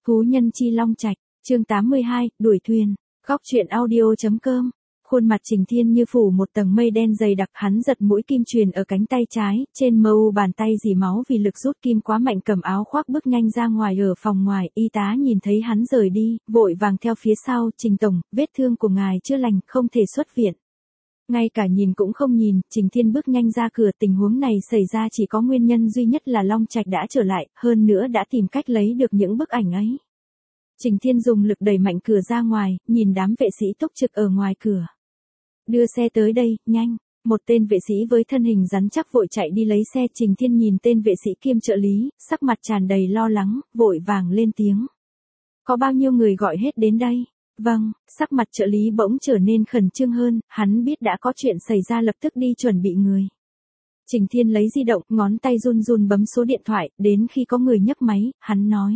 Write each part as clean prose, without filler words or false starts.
Phú Nhân Chi Long Trạch, chương 82, đuổi thuyền. Góc truyện audio.com. Khuôn mặt Trình Thiên như phủ một tầng mây đen dày đặc, hắn giật mũi kim truyền ở cánh tay trái, trên mu bàn tay dỉ máu vì lực rút kim quá mạnh, cầm áo khoác bước nhanh ra ngoài. Ở phòng ngoài, y tá nhìn thấy hắn rời đi, vội vàng theo phía sau. Trình tổng, vết thương của ngài chưa lành, không thể xuất viện. Ngay cả nhìn cũng không nhìn, Trình Thiên bước nhanh ra cửa. Tình huống này xảy ra chỉ có nguyên nhân duy nhất là Long Trạch đã trở lại, hơn nữa đã tìm cách lấy được những bức ảnh ấy. Trình Thiên dùng lực đẩy mạnh cửa ra ngoài, nhìn đám vệ sĩ túc trực ở ngoài cửa. Đưa xe tới đây, nhanh. Một tên vệ sĩ với thân hình rắn chắc vội chạy đi lấy xe. Trình Thiên nhìn tên vệ sĩ kiêm trợ lý, sắc mặt tràn đầy lo lắng, vội vàng lên tiếng. Có bao nhiêu người gọi hết đến đây? Vâng, sắc mặt trợ lý bỗng trở nên khẩn trương hơn, hắn biết đã có chuyện xảy ra, lập tức đi chuẩn bị người. Trình Thiên lấy di động, ngón tay run run bấm số điện thoại, đến khi có người nhấc máy, hắn nói.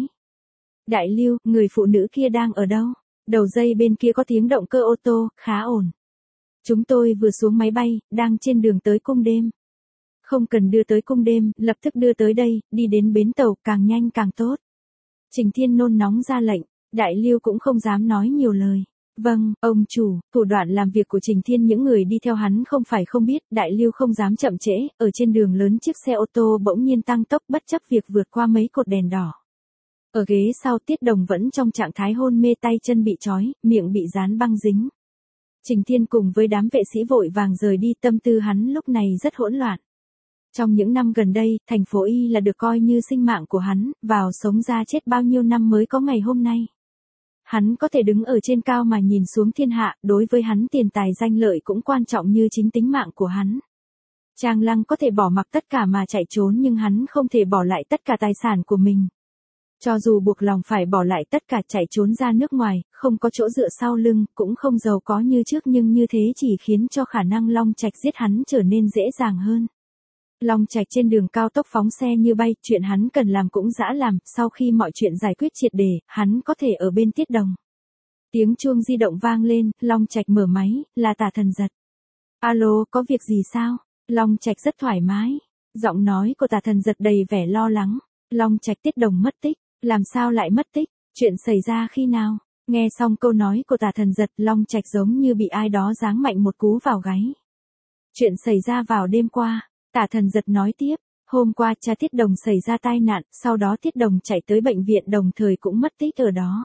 Đại Lưu, người phụ nữ kia đang ở đâu? Đầu dây bên kia có tiếng động cơ ô tô, khá ổn. Chúng tôi vừa xuống máy bay, đang trên đường tới cung đêm. Không cần đưa tới cung đêm, lập tức đưa tới đây, đi đến bến tàu, càng nhanh càng tốt. Trình Thiên nôn nóng ra lệnh, Đại Lưu cũng không dám nói nhiều lời. Vâng, ông chủ. Thủ đoạn làm việc của Trình Thiên những người đi theo hắn không phải không biết. Đại Lưu không dám chậm trễ, ở trên đường lớn chiếc xe ô tô bỗng nhiên tăng tốc bất chấp việc vượt qua mấy cột đèn đỏ. Ở ghế sau Tiết Đồng vẫn trong trạng thái hôn mê, tay chân bị trói, miệng bị dán băng dính. Trình Thiên cùng với đám vệ sĩ vội vàng rời đi, tâm tư hắn lúc này rất hỗn loạn. Trong những năm gần đây, thành phố Y là được coi như sinh mạng của hắn, vào sống ra chết bao nhiêu năm mới có ngày hôm nay. Hắn có thể đứng ở trên cao mà nhìn xuống thiên hạ, đối với hắn tiền tài danh lợi cũng quan trọng như chính tính mạng của hắn. Trang Lăng có thể bỏ mặc tất cả mà chạy trốn, nhưng hắn không thể bỏ lại tất cả tài sản của mình. Cho dù buộc lòng phải bỏ lại tất cả chạy trốn ra nước ngoài, không có chỗ dựa sau lưng, cũng không giàu có như trước, nhưng như thế chỉ khiến cho khả năng Long Trạch giết hắn trở nên dễ dàng hơn. Long Trạch trên đường cao tốc phóng xe như bay, chuyện hắn cần làm cũng dã làm, sau khi mọi chuyện giải quyết triệt để, hắn có thể ở bên Tiết Đồng. Tiếng chuông di động vang lên, Long Trạch mở máy, là Tả Thần Giật. Alo, có việc gì sao? Long Trạch rất thoải mái. Giọng nói của Tả Thần Giật đầy vẻ lo lắng. Long Trạch, Tiết Đồng mất tích. Làm sao lại mất tích? Chuyện xảy ra khi nào? Nghe xong câu nói của Tả Thần Giật, Long Trạch giống như bị ai đó giáng mạnh một cú vào gáy. Chuyện xảy ra vào đêm qua. Tả Thần Giật nói tiếp, hôm qua cha Tiết Đồng xảy ra tai nạn, sau đó Tiết Đồng chạy tới bệnh viện, đồng thời cũng mất tích ở đó.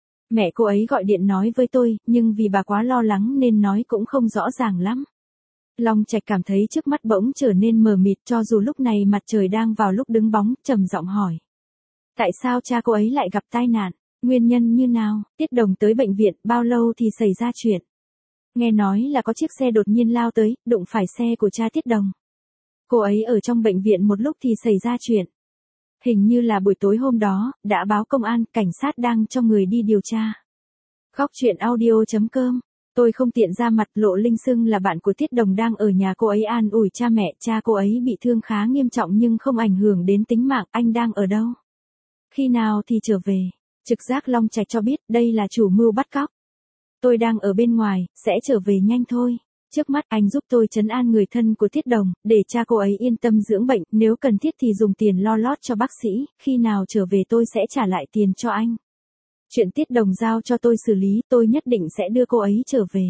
Mẹ cô ấy gọi điện nói với tôi, nhưng vì bà quá lo lắng nên nói cũng không rõ ràng lắm. Long Trạch cảm thấy trước mắt bỗng trở nên mờ mịt, cho dù lúc này mặt trời đang vào lúc đứng bóng, trầm giọng hỏi. Tại sao cha cô ấy lại gặp tai nạn? Nguyên nhân như nào? Tiết Đồng tới bệnh viện, bao lâu thì xảy ra chuyện? Nghe nói là có chiếc xe đột nhiên lao tới, đụng phải xe của cha Tiết Đồng. Cô ấy ở trong bệnh viện một lúc thì xảy ra chuyện. Hình như là buổi tối hôm đó, đã báo công an, cảnh sát đang cho người đi điều tra. Góc truyện audio.com. Tôi không tiện ra mặt, Lộ Linh xưng là bạn của Tiết Đồng đang ở nhà cô ấy an ủi cha mẹ, cha cô ấy bị thương khá nghiêm trọng nhưng không ảnh hưởng đến tính mạng. Anh đang ở đâu? Khi nào thì trở về? Trực giác Long Trạch cho biết đây là chủ mưu bắt cóc. Tôi đang ở bên ngoài, sẽ trở về nhanh thôi. Trước mắt anh giúp tôi trấn an người thân của Tiết Đồng, để cha cô ấy yên tâm dưỡng bệnh, nếu cần thiết thì dùng tiền lo lót cho bác sĩ, khi nào trở về tôi sẽ trả lại tiền cho anh. Chuyện Tiết Đồng giao cho tôi xử lý, tôi nhất định sẽ đưa cô ấy trở về.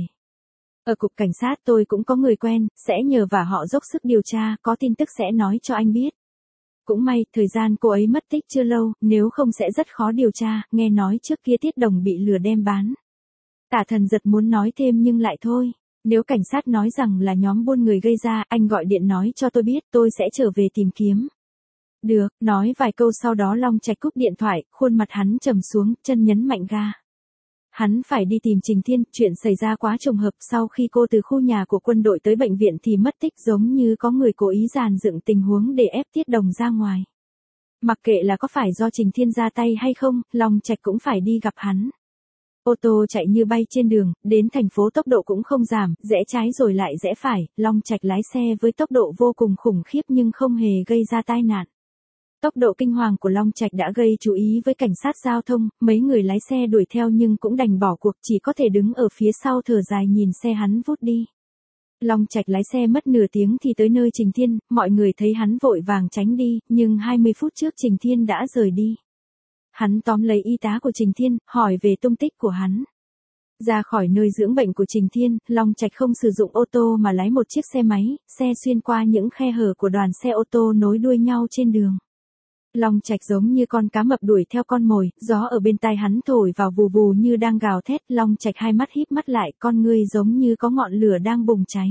Ở cục cảnh sát tôi cũng có người quen, sẽ nhờ vả họ dốc sức điều tra, có tin tức sẽ nói cho anh biết. Cũng may, thời gian cô ấy mất tích chưa lâu, nếu không sẽ rất khó điều tra, nghe nói trước kia Tiết Đồng bị lừa đem bán. Tả Thần Giật muốn nói thêm nhưng lại thôi. Nếu cảnh sát nói rằng là nhóm buôn người gây ra, anh gọi điện nói cho tôi biết, tôi sẽ trở về tìm kiếm. Được, nói vài câu sau đó Long Trạch cúp điện thoại, khuôn mặt hắn trầm xuống, chân nhấn mạnh ga. Hắn phải đi tìm Trình Thiên, chuyện xảy ra quá trùng hợp, sau khi cô từ khu nhà của quân đội tới bệnh viện thì mất tích, giống như có người cố ý dàn dựng tình huống để ép Tiết Đồng ra ngoài. Mặc kệ là có phải do Trình Thiên ra tay hay không, Long Trạch cũng phải đi gặp hắn. Ô tô chạy như bay trên đường, đến thành phố tốc độ cũng không giảm, rẽ trái rồi lại rẽ phải, Long Trạch lái xe với tốc độ vô cùng khủng khiếp nhưng không hề gây ra tai nạn. Tốc độ kinh hoàng của Long Trạch đã gây chú ý với cảnh sát giao thông, mấy người lái xe đuổi theo nhưng cũng đành bỏ cuộc, chỉ có thể đứng ở phía sau thở dài nhìn xe hắn vút đi. Long Trạch lái xe mất nửa tiếng thì tới nơi Trình Thiên, mọi người thấy hắn vội vàng tránh đi, nhưng 20 phút trước Trình Thiên đã rời đi. Hắn tóm lấy y tá của Trình Thiên, hỏi về tung tích của hắn. Ra khỏi nơi dưỡng bệnh của Trình Thiên, Long Trạch không sử dụng ô tô mà lái một chiếc xe máy, xe xuyên qua những khe hở của đoàn xe ô tô nối đuôi nhau trên đường. Long Trạch giống như con cá mập đuổi theo con mồi, gió ở bên tai hắn thổi vào vù vù như đang gào thét, Long Trạch hai mắt híp mắt lại, con ngươi giống như có ngọn lửa đang bùng cháy.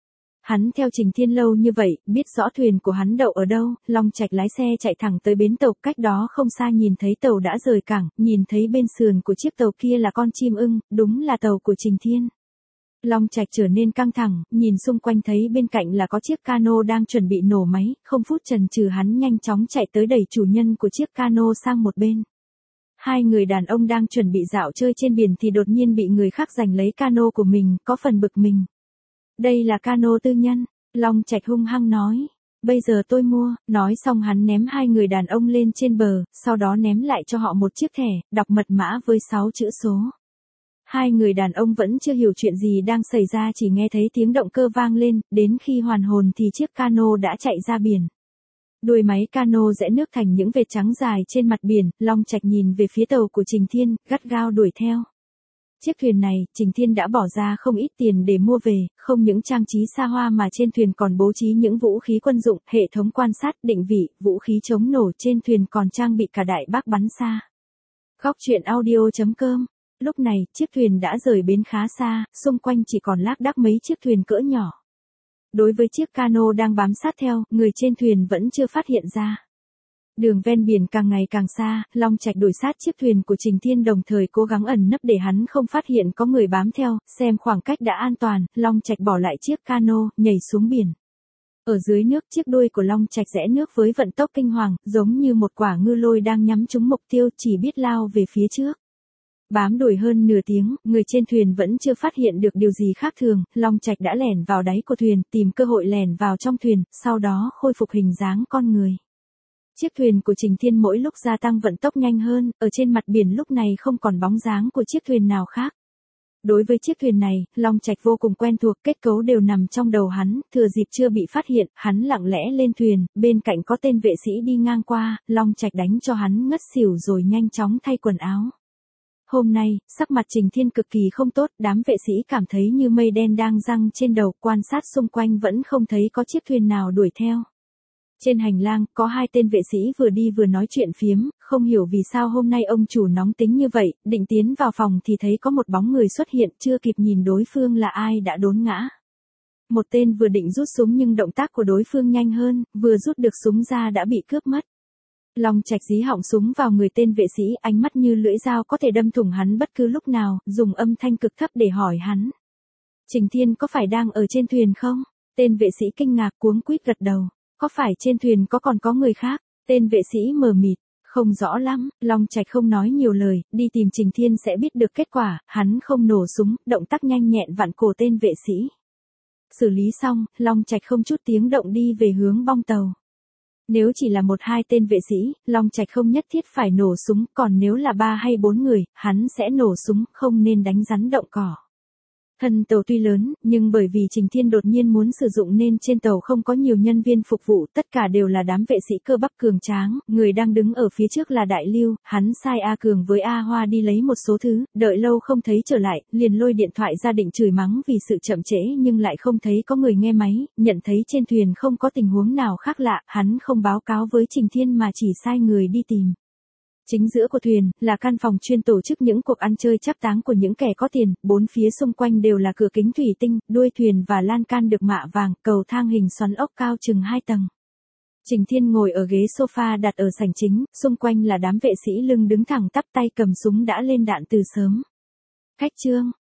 Hắn theo Trình Thiên lâu như vậy, biết rõ thuyền của hắn đậu ở đâu, Long Trạch lái xe chạy thẳng tới bến tàu, cách đó không xa nhìn thấy tàu đã rời cảng, nhìn thấy bên sườn của chiếc tàu kia là con chim ưng, đúng là tàu của Trình Thiên. Long Trạch trở nên căng thẳng, nhìn xung quanh thấy bên cạnh là có chiếc cano đang chuẩn bị nổ máy, không phút chần chừ hắn nhanh chóng chạy tới đẩy chủ nhân của chiếc cano sang một bên. Hai người đàn ông đang chuẩn bị dạo chơi trên biển thì đột nhiên bị người khác giành lấy cano của mình, có phần bực mình. Đây là cano tư nhân, Long Trạch hung hăng nói. Bây giờ tôi mua, nói xong hắn ném hai người đàn ông lên trên bờ, sau đó ném lại cho họ một chiếc thẻ, đọc mật mã với 6 chữ số. Hai người đàn ông vẫn chưa hiểu chuyện gì đang xảy ra, chỉ nghe thấy tiếng động cơ vang lên, đến khi hoàn hồn thì chiếc cano đã chạy ra biển. Đuôi máy cano rẽ nước thành những vệt trắng dài trên mặt biển, Long Trạch nhìn về phía tàu của Trình Thiên, gắt gao đuổi theo. Chiếc thuyền này, Trình Thiên đã bỏ ra không ít tiền để mua về, không những trang trí xa hoa mà trên thuyền còn bố trí những vũ khí quân dụng, hệ thống quan sát, định vị, vũ khí chống nổ trên thuyền còn trang bị cả đại bác bắn xa. Góc truyện audio.com. Lúc này, chiếc thuyền đã rời bến khá xa, xung quanh chỉ còn lác đác mấy chiếc thuyền cỡ nhỏ. Đối với chiếc cano đang bám sát theo, người trên thuyền vẫn chưa phát hiện ra. Đường ven biển càng ngày càng xa, Long Trạch đuổi sát chiếc thuyền của Trình Thiên đồng thời cố gắng ẩn nấp để hắn không phát hiện có người bám theo, xem khoảng cách đã an toàn, Long Trạch bỏ lại chiếc cano, nhảy xuống biển. Ở dưới nước chiếc đuôi của Long Trạch rẽ nước với vận tốc kinh hoàng, giống như một quả ngư lôi đang nhắm trúng mục tiêu chỉ biết lao về phía trước. Bám đuổi hơn nửa tiếng, người trên thuyền vẫn chưa phát hiện được điều gì khác thường, Long Trạch đã lẻn vào đáy của thuyền, tìm cơ hội lẻn vào trong thuyền, sau đó khôi phục hình dáng con người. Chiếc thuyền của Trình Thiên mỗi lúc gia tăng vận tốc nhanh hơn, ở trên mặt biển lúc này không còn bóng dáng của chiếc thuyền nào khác. Đối với chiếc thuyền này, Long Trạch vô cùng quen thuộc, kết cấu đều nằm trong đầu hắn, thừa dịp chưa bị phát hiện, hắn lặng lẽ lên thuyền, bên cạnh có tên vệ sĩ đi ngang qua, Long Trạch đánh cho hắn ngất xỉu rồi nhanh chóng thay quần áo. Hôm nay, sắc mặt Trình Thiên cực kỳ không tốt, đám vệ sĩ cảm thấy như mây đen đang giăng trên đầu, quan sát xung quanh vẫn không thấy có chiếc thuyền nào đuổi theo. Trên hành lang, có hai tên vệ sĩ vừa đi vừa nói chuyện phiếm, không hiểu vì sao hôm nay ông chủ nóng tính như vậy, định tiến vào phòng thì thấy có một bóng người xuất hiện, chưa kịp nhìn đối phương là ai đã đốn ngã. Một tên vừa định rút súng nhưng động tác của đối phương nhanh hơn, vừa rút được súng ra đã bị cướp mất. Long Trạch dí họng súng vào người tên vệ sĩ, ánh mắt như lưỡi dao có thể đâm thủng hắn bất cứ lúc nào, dùng âm thanh cực thấp để hỏi hắn. Trình Thiên có phải đang ở trên thuyền không? Tên vệ sĩ kinh ngạc cuống quýt gật đầu. Có phải trên thuyền còn có người khác? Tên vệ sĩ mờ mịt, không rõ lắm, Long Trạch không nói nhiều lời, đi tìm Trình Thiên sẽ biết được kết quả, hắn không nổ súng, động tác nhanh nhẹn vặn cổ tên vệ sĩ. Xử lý xong, Long Trạch không chút tiếng động đi về hướng bong tàu. Nếu chỉ là 1-2 tên vệ sĩ, Long Trạch không nhất thiết phải nổ súng, còn nếu là 3 hay 4 người, hắn sẽ nổ súng, không nên đánh rắn động cỏ. Thân tàu tuy lớn, nhưng bởi vì Trình Thiên đột nhiên muốn sử dụng nên trên tàu không có nhiều nhân viên phục vụ, tất cả đều là đám vệ sĩ cơ bắp cường tráng, người đang đứng ở phía trước là Đại Lưu, hắn sai A Cường với A Hoa đi lấy một số thứ, đợi lâu không thấy trở lại, liền lôi điện thoại ra định chửi mắng vì sự chậm trễ nhưng lại không thấy có người nghe máy, nhận thấy trên thuyền không có tình huống nào khác lạ, hắn không báo cáo với Trình Thiên mà chỉ sai người đi tìm. Chính giữa của thuyền, là căn phòng chuyên tổ chức những cuộc ăn chơi trác táng của những kẻ có tiền, bốn phía xung quanh đều là cửa kính thủy tinh, đuôi thuyền và lan can được mạ vàng, cầu thang hình xoắn ốc cao chừng 2 tầng. Trình Thiên ngồi ở ghế sofa đặt ở sảnh chính, xung quanh là đám vệ sĩ lưng đứng thẳng tắp tay cầm súng đã lên đạn từ sớm. Khách trương,